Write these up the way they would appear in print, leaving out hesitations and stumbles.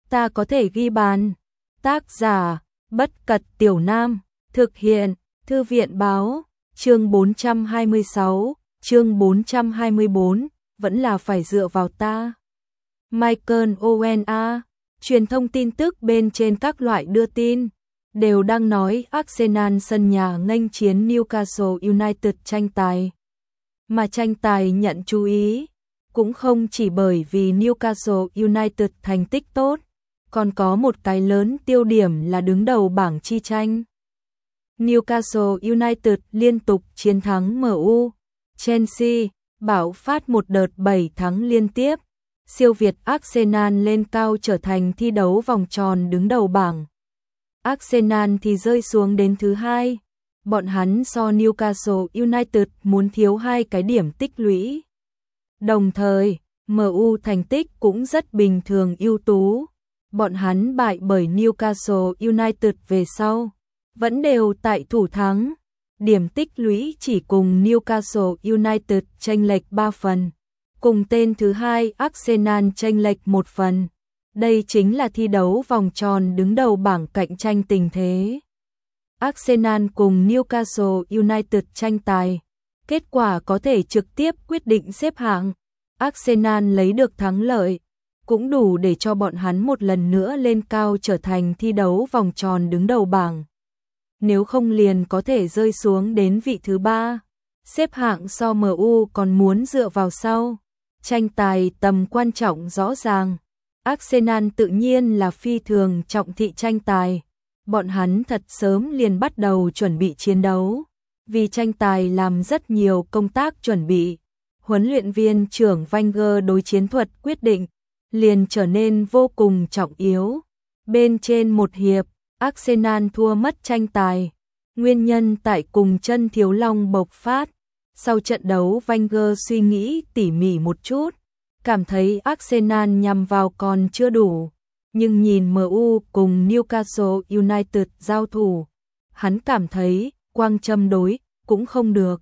ta có thể ghi bàn. Tác giả, Bất Cật Tiểu Nam, thực hiện, Thư viện báo, chương 426, chương 424, vẫn là phải dựa vào ta. Michael Owen A. Truyền thông tin tức bên trên các loại đưa tin đều đang nói Arsenal sân nhà nghênh chiến Newcastle United tranh tài. Mà tranh tài nhận chú ý cũng không chỉ bởi vì Newcastle United thành tích tốt, còn có một cái lớn tiêu điểm là đứng đầu bảng chi tranh. Newcastle United liên tục chiến thắng MU, Chelsea, bạo phát một đợt 7 thắng liên tiếp, siêu việt Arsenal lên cao trở thành thi đấu vòng tròn đứng đầu bảng. Arsenal thì rơi xuống đến thứ hai, bọn hắn so Newcastle United muốn thiếu 2 cái điểm tích lũy. Đồng thời, MU thành tích cũng rất bình thường ưu tú, bọn hắn bại bởi Newcastle United về sau, vẫn đều tại thủ thắng, điểm tích lũy chỉ cùng Newcastle United chênh lệch 3 phần, cùng tên thứ hai Arsenal chênh lệch 1 phần. Đây chính là thi đấu vòng tròn đứng đầu bảng cạnh tranh tình thế. Arsenal cùng Newcastle United tranh tài, kết quả có thể trực tiếp quyết định xếp hạng. Arsenal lấy được thắng lợi, cũng đủ để cho bọn hắn một lần nữa lên cao trở thành thi đấu vòng tròn đứng đầu bảng. Nếu không liền có thể rơi xuống đến vị thứ 3, xếp hạng so MU còn muốn dựa vào sau. Tranh tài tầm quan trọng rõ ràng, Arsenal tự nhiên là phi thường trọng thị tranh tài. Bọn hắn thật sớm liền bắt đầu chuẩn bị chiến đấu, vì tranh tài làm rất nhiều công tác chuẩn bị. Huấn luyện viên trưởng Wenger đối chiến thuật quyết định liền trở nên vô cùng trọng yếu. Bên trên một hiệp, Arsenal thua mất tranh tài, nguyên nhân tại cùng chân thiếu long bộc phát. Sau trận đấu Wenger suy nghĩ tỉ mỉ một chút, cảm thấy Arsenal nhằm vào còn chưa đủ, nhưng nhìn MU cùng Newcastle United giao thủ, hắn cảm thấy quang châm đối cũng không được.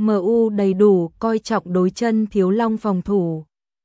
MU đầy đủ coi trọng đối chân thiếu long phòng thủ.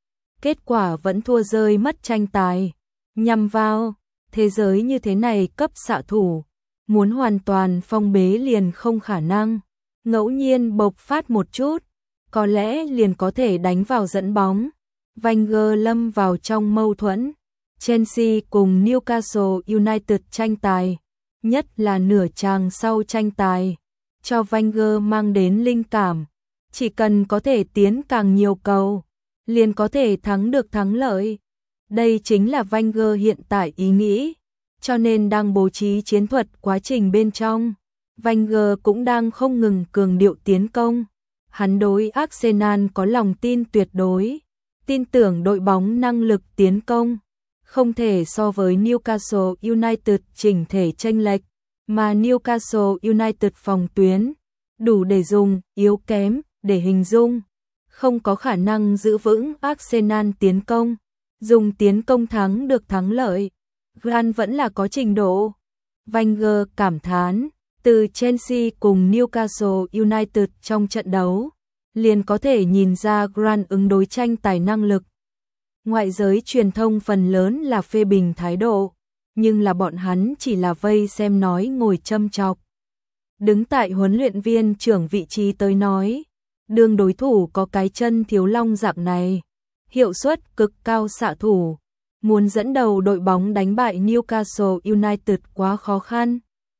Kết quả vẫn thua rơi mất tranh tài. Nhằm vào thế giới như thế này cấp xạ thủ, muốn hoàn toàn phong bế liền không khả năng. Ngẫu nhiên bộc phát một chút, có lẽ liền có thể đánh vào dẫn bóng. Wenger lâm vào trong mâu thuẫn. Chelsea cùng Newcastle United tranh tài, nhất là nửa chàng sau tranh tài, cho Wenger mang đến linh cảm. Chỉ cần có thể tiến càng nhiều cầu, liền có thể thắng được thắng lợi. Đây chính là Wenger hiện tại ý nghĩ, cho nên đang bố trí chiến thuật quá trình bên trong. Wenger cũng đang không ngừng cường điệu tiến công. Hắn đối Arsenal có lòng tin tuyệt đối, tin tưởng đội bóng năng lực tiến công không thể so với Newcastle United chỉnh thể chênh lệch, mà Newcastle United phòng tuyến đủ để dùng, yếu kém để hình dung, không có khả năng giữ vững Arsenal tiến công, dùng tiến công thắng được thắng lợi. Grant vẫn là có trình độ. Wenger cảm thán, từ Chelsea cùng Newcastle United trong trận đấu, liền có thể nhìn ra Grant ứng đối tranh tài năng lực. Ngoại giới truyền thông phần lớn là phê bình thái độ, nhưng là bọn hắn chỉ là vây xem nói ngồi châm chọc. Đứng tại huấn luyện viên trưởng vị trí tới nói, đương đối thủ có cái chân thiếu long dạng này, hiệu suất cực cao xạ thủ, muốn dẫn đầu đội bóng đánh bại Newcastle United quá khó khăn.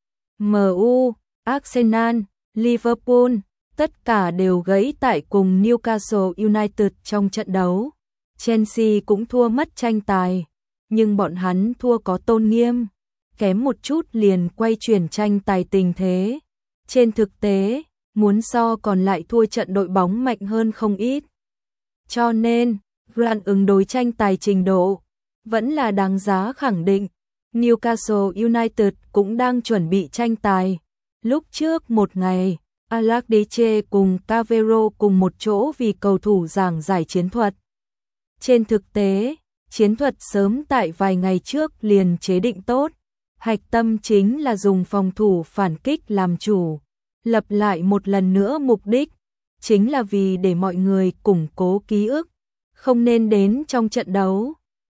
MU, Arsenal, Liverpool, tất cả đều gãy tại cùng Newcastle United trong trận đấu. Chelsea cũng thua mất tranh tài, nhưng bọn hắn thua có tôn nghiêm, kém một chút liền quay chuyển tranh tài tình thế. Trên thực tế, muốn so còn lại thua trận đội bóng mạnh hơn không ít. Cho nên, Grant ứng đối tranh tài trình độ vẫn là đáng giá khẳng định. Newcastle United cũng đang chuẩn bị tranh tài. Lúc trước một ngày, Allardyce cùng Cavero cùng một chỗ vì cầu thủ giảng giải chiến thuật. Trên thực tế, chiến thuật sớm tại vài ngày trước liền chế định tốt. Hạch tâm chính là dùng phòng thủ phản kích làm chủ. Lập lại một lần nữa mục đích, chính là vì để mọi người củng cố ký ức, không nên đến trong trận đấu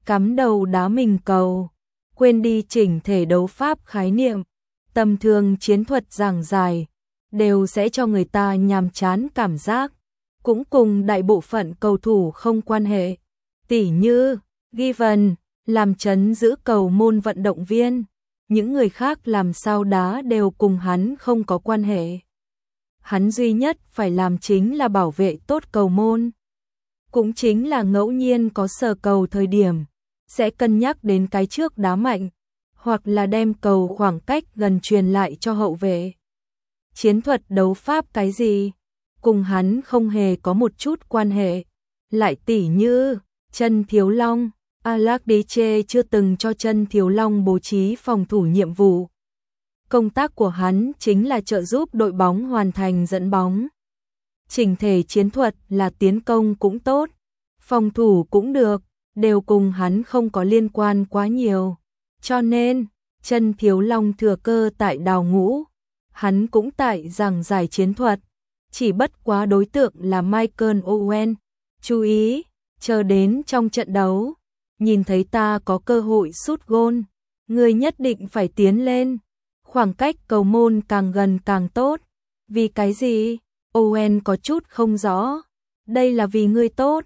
cắm đầu đá mình cầu, quên đi chỉnh thể đấu pháp khái niệm, tầm thường chiến thuật giảng giải, đều sẽ cho người ta nhàm chán cảm giác, cũng cùng đại bộ phận cầu thủ không quan hệ, tỉ như Given, làm trấn giữ cầu môn vận động viên, những người khác làm sao đá đều cùng hắn không có quan hệ. Hắn duy nhất phải làm chính là bảo vệ tốt cầu môn. Cũng chính là ngẫu nhiên có sờ cầu thời điểm, sẽ cân nhắc đến cái trước đá mạnh, hoặc là đem cầu khoảng cách gần truyền lại cho hậu vệ. Chiến thuật đấu pháp cái gì, cùng hắn không hề có một chút quan hệ. Lại tỉ như, Chân Thiếu Long, Alakdiche chưa từng cho Chân Thiếu Long bố trí phòng thủ nhiệm vụ. Công tác của hắn chính là trợ giúp đội bóng hoàn thành dẫn bóng. Chỉnh thể chiến thuật là tiến công cũng tốt, phòng thủ cũng được, đều cùng hắn không có liên quan quá nhiều. Cho nên, Chân Thiếu Long thừa cơ tại đào ngũ, hắn cũng tại giảng giải chiến thuật, chỉ bất quá đối tượng là Michael Owen. Chú ý, chờ đến trong trận đấu, nhìn thấy ta có cơ hội sút gôn, người nhất định phải tiến lên, khoảng cách cầu môn càng gần càng tốt. Vì cái gì? Owen có chút không rõ. Đây là vì ngươi tốt.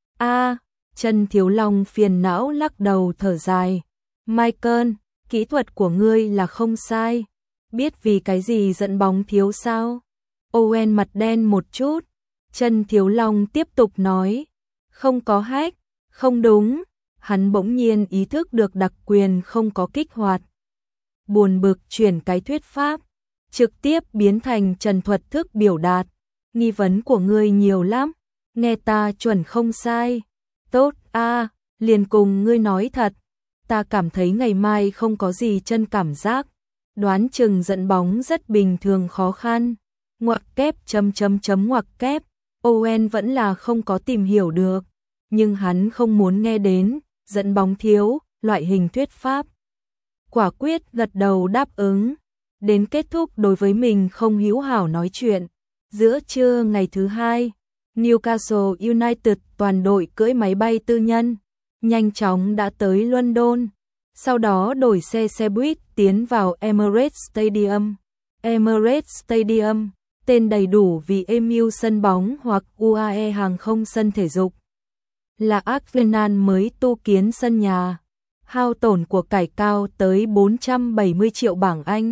Chân Thiếu Long phiền não lắc đầu thở dài. Michael, kỹ thuật của ngươi là không sai. Biết vì cái gì dẫn bóng thiếu sao? Owen mặt đen một chút. Chân Thiếu Long tiếp tục nói. Không có hack, không đúng. Hắn bỗng nhiên ý thức được đặc quyền không có kích hoạt. Buồn bực chuyển cái thuyết pháp, trực tiếp biến thành trần thuật thức biểu đạt. Nghi vấn của ngươi nhiều lắm, nghe ta chuẩn không sai. Tốt liền cùng ngươi nói thật, ta cảm thấy ngày mai không có gì chân cảm giác, đoán chừng dẫn bóng rất bình thường khó khăn. Ngoặc kép ngoặc kép, Owen vẫn là không có tìm hiểu được, nhưng hắn không muốn nghe đến dẫn bóng thiếu loại hình thuyết pháp. Quả quyết gật đầu đáp ứng, đến kết thúc đối với mình không hữu hảo nói chuyện. Giữa trưa ngày thứ hai, Newcastle United toàn đội cưỡi máy bay tư nhân, nhanh chóng đã tới London, sau đó đổi xe buýt tiến vào Emirates Stadium. Emirates Stadium, tên đầy đủ vì EMU sân bóng hoặc UAE hàng không sân thể dục, là Arsenal mới tu kiến sân nhà, hao tổn của cải cao tới 470 triệu bảng Anh.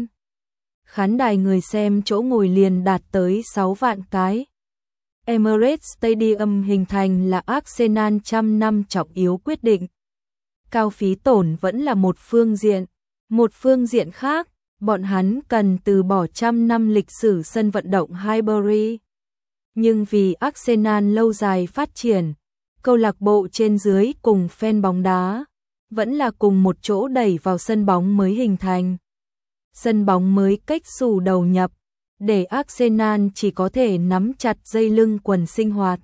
Khán đài người xem chỗ ngồi liền đạt tới 6 vạn cái. Emirates Stadium hình thành là Arsenal trăm năm trọng yếu quyết định. Cao phí tổn vẫn là một phương diện. Một phương diện khác, bọn hắn cần từ bỏ trăm năm lịch sử sân vận động Highbury. Nhưng vì Arsenal lâu dài phát triển, câu lạc bộ trên dưới cùng fan bóng đá vẫn là cùng một chỗ đẩy vào sân bóng mới hình thành. Sân bóng mới cách xù đầu nhập, để Arsenal chỉ có thể nắm chặt dây lưng quần sinh hoạt.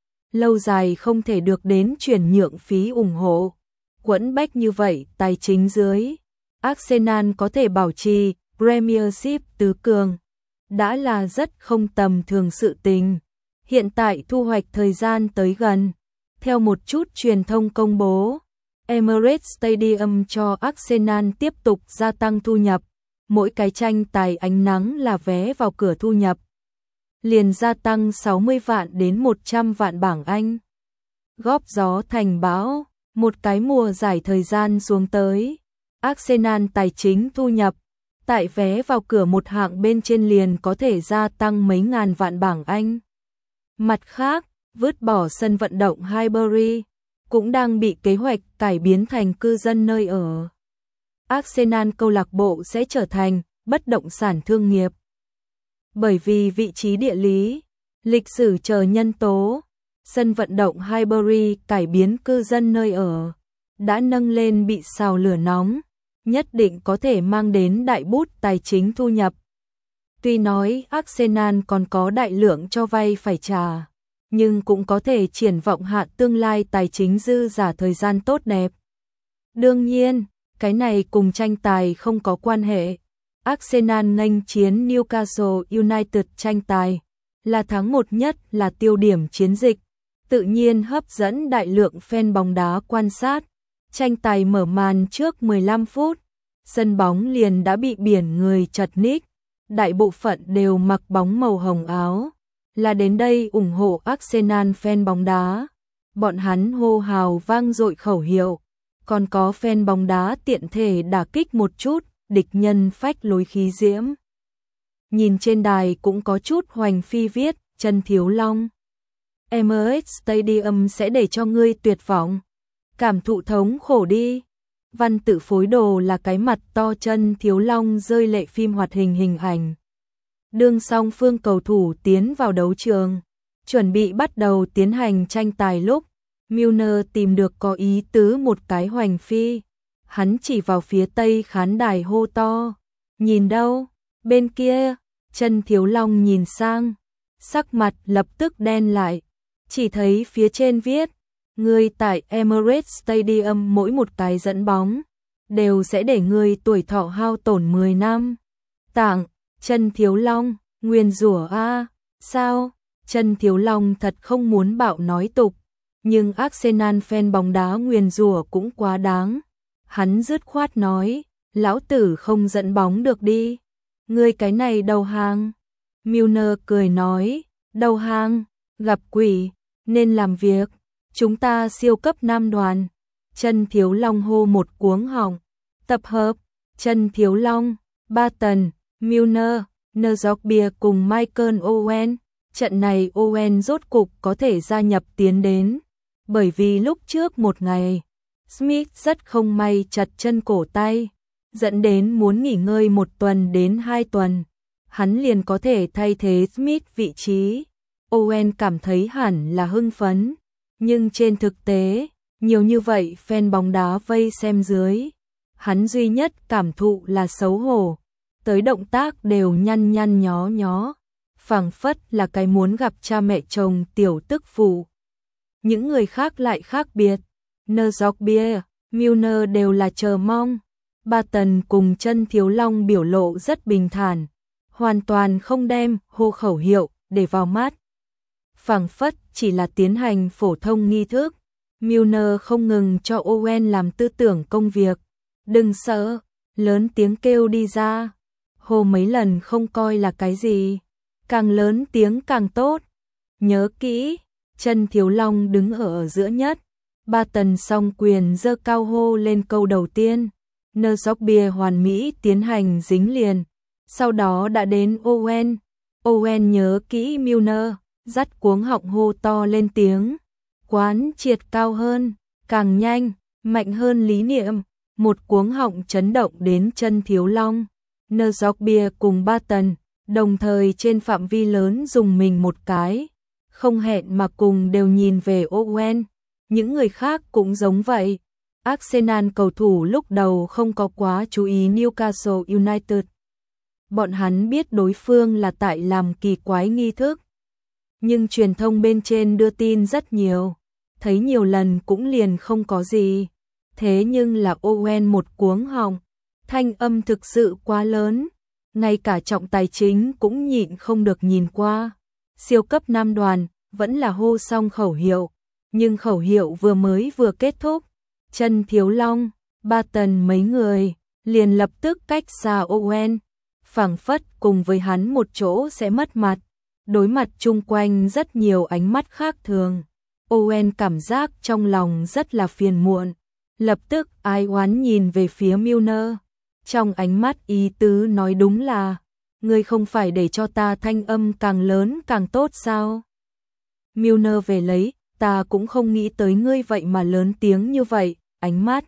Lâu dài không thể được đến chuyển nhượng phí ủng hộ. Quẫn bách như vậy tài chính dưới, Arsenal có thể bảo trì Premiership tứ cường, đã là rất không tầm thường sự tình. Hiện tại thu hoạch thời gian tới gần. Theo một chút truyền thông công bố, Emirates Stadium cho Arsenal tiếp tục gia tăng thu nhập. Mỗi cái tranh tài ánh nắng là vé vào cửa thu nhập liền gia tăng 60 vạn đến 100 vạn bảng Anh. Góp gió thành bão, một cái mùa giải thời gian xuống tới, Arsenal tài chính thu nhập tại vé vào cửa một hạng bên trên liền có thể gia tăng mấy ngàn vạn bảng Anh. Mặt khác, vứt bỏ sân vận động Highbury cũng đang bị kế hoạch cải biến thành cư dân nơi ở. Arsenal câu lạc bộ sẽ trở thành bất động sản thương nghiệp. Bởi vì vị trí địa lý, lịch sử chờ nhân tố, sân vận động Highbury cải biến cư dân nơi ở, đã nâng lên bị xào lửa nóng, nhất định có thể mang đến đại bút tài chính thu nhập. Tuy nói Arsenal còn có đại lượng cho vay phải trả, nhưng cũng có thể triển vọng hạ tương lai tài chính dư giả thời gian tốt đẹp. Đương nhiên, cái này cùng tranh tài không có quan hệ. Arsenal nghênh chiến Newcastle United tranh tài, là tháng 1 nhất là tiêu điểm chiến dịch, tự nhiên hấp dẫn đại lượng fan bóng đá quan sát. Tranh tài mở màn trước 15 phút, sân bóng liền đã bị biển người chật ních, đại bộ phận đều mặc bóng màu hồng áo, là đến đây ủng hộ Arsenal fan bóng đá. Bọn hắn hô hào vang dội khẩu hiệu, còn có fan bóng đá tiện thể đả kích một chút, địch nhân phách lối khí diễm. Nhìn trên đài cũng có chút hoành phi viết, Chân Thiếu Long. Emirates Stadium sẽ để cho ngươi tuyệt vọng. Cảm thụ thống khổ đi. Văn tự phối đồ là cái mặt to Chân Thiếu Long rơi lệ phim hoạt hình hình ảnh. Đương song phương cầu thủ tiến vào đấu trường, chuẩn bị bắt đầu tiến hành tranh tài lúc, Milner tìm được có ý tứ một cái hoành phi. Hắn chỉ vào phía tây khán đài hô to. Nhìn đâu? Bên kia. Chân Thiếu Long nhìn sang, sắc mặt lập tức đen lại, chỉ thấy phía trên viết, ngươi tại Emirates Stadium mỗi một cái dẫn bóng, đều sẽ để ngươi tuổi thọ hao tổn 10 năm. Tặng, Chân Thiếu Long, nguyền rủa a, sao? Chân Thiếu Long thật không muốn bạo nói tục, nhưng Arsenal fan bóng đá nguyền rủa cũng quá đáng. Hắn dứt khoát nói, lão tử không dẫn bóng được đi. Ngươi cái này đầu hàng. Milner cười nói, đầu hàng, gặp quỷ, nên làm việc. Chúng ta siêu cấp nam đoàn. Chân Thiếu Long hô một cuống họng. Tập hợp, Chân Thiếu Long, Barton, Milner, Njorkaeff cùng Michael Owen. Trận này Owen rốt cục có thể gia nhập tiến đến. Bởi vì lúc trước một ngày, Smith rất không may chật chân cổ tay, dẫn đến muốn nghỉ ngơi 1 tuần đến 2 tuần. Hắn liền có thể thay thế Smith vị trí. Owen cảm thấy hẳn là hưng phấn, nhưng trên thực tế, nhiều như vậy fan bóng đá vây xem dưới, hắn duy nhất cảm thụ là xấu hổ, tới động tác đều nhăn nhăn nhó nhó, phảng phất là cái muốn gặp cha mẹ chồng tiểu tức phụ. Những người khác lại khác biệt, Njorkaeff, Milner đều là chờ mong. Barton cùng Chân Thiếu Long biểu lộ rất bình thản, hoàn toàn không đem hô khẩu hiệu để vào mắt. Phảng phất chỉ là tiến hành phổ thông nghi thức. Milner không ngừng cho Owen làm tư tưởng công việc. Đừng sợ, lớn tiếng kêu đi ra. Hô mấy lần không coi là cái gì, càng lớn tiếng càng tốt. Nhớ kỹ, Chân Thiếu Long đứng ở giữa nhất. Barton song quyền giơ cao hô lên câu đầu tiên. Njorkaeff hoàn mỹ tiến hành dính liền. Sau đó đã đến Owen. Owen nhớ kỹ Milner, dắt cuống họng hô to lên tiếng. Quán triệt cao hơn, càng nhanh, mạnh hơn lý niệm. Một cuống họng chấn động đến Chân Thiếu Long. Njorkaeff cùng Barton đồng thời trên phạm vi lớn dùng mình một cái, không hẹn mà cùng đều nhìn về Owen. Những người khác cũng giống vậy. Arsenal cầu thủ lúc đầu không có quá chú ý Newcastle United. Bọn hắn biết đối phương là tại làm kỳ quái nghi thức. Nhưng truyền thông bên trên đưa tin rất nhiều, thấy nhiều lần cũng liền không có gì. Thế nhưng là Owen một cuống họng, thanh âm thực sự quá lớn, ngay cả trọng tài chính cũng nhịn không được nhìn qua. Siêu cấp nam đoàn vẫn là hô xong khẩu hiệu, nhưng khẩu hiệu vừa kết thúc, Chân Thiếu Long, Barton mấy người liền lập tức cách xa Owen, phảng phất cùng với hắn một chỗ sẽ mất mặt. Đối mặt chung quanh rất nhiều ánh mắt khác thường, Owen cảm giác trong lòng rất là phiền muộn, lập tức ái oán nhìn về phía Milner. Trong ánh mắt ý tứ nói đúng là, ngươi không phải để cho ta thanh âm càng lớn càng tốt sao? Milner về lấy, ta cũng không nghĩ tới ngươi vậy mà lớn tiếng như vậy, ánh mắt.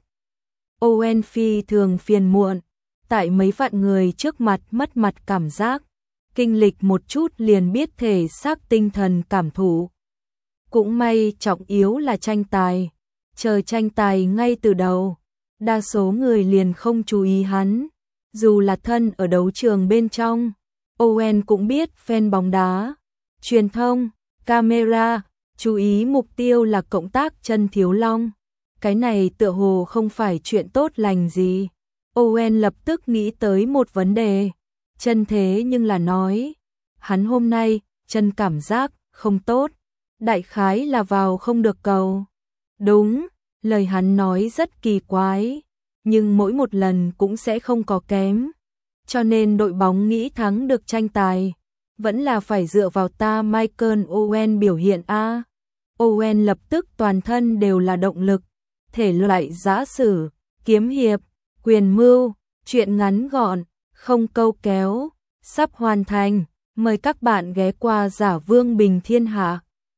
Owen phi thường phiền muộn, tại mấy vạn người trước mặt mất mặt cảm giác, kinh lịch một chút liền biết thể xác tinh thần cảm thụ. Cũng may trọng yếu là tranh tài, chờ tranh tài ngay từ đầu, đa số người liền không chú ý hắn, dù là thân ở đấu trường bên trong. Owen cũng biết fan bóng đá, truyền thông, camera, chú ý mục tiêu là cộng tác Chân Thiếu Long. Cái này tựa hồ không phải chuyện tốt lành gì. Owen lập tức nghĩ tới một vấn đề. Chân thế nhưng là nói, hắn hôm nay, chân cảm giác không tốt. Đại khái là vào không được cầu. Đúng, Lời hắn nói rất kỳ quái, nhưng mỗi một lần cũng sẽ không có kém. Cho nên đội bóng nghĩ thắng được tranh tài, vẫn là phải dựa vào ta Michael Owen biểu hiện a. Owen lập tức toàn thân đều là động lực, thể loại giã sử, kiếm hiệp, quyền mưu, chuyện ngắn gọn, không câu kéo, sắp hoàn thành. Mời các bạn ghé qua Giả Vương Bình Thiên Hạ.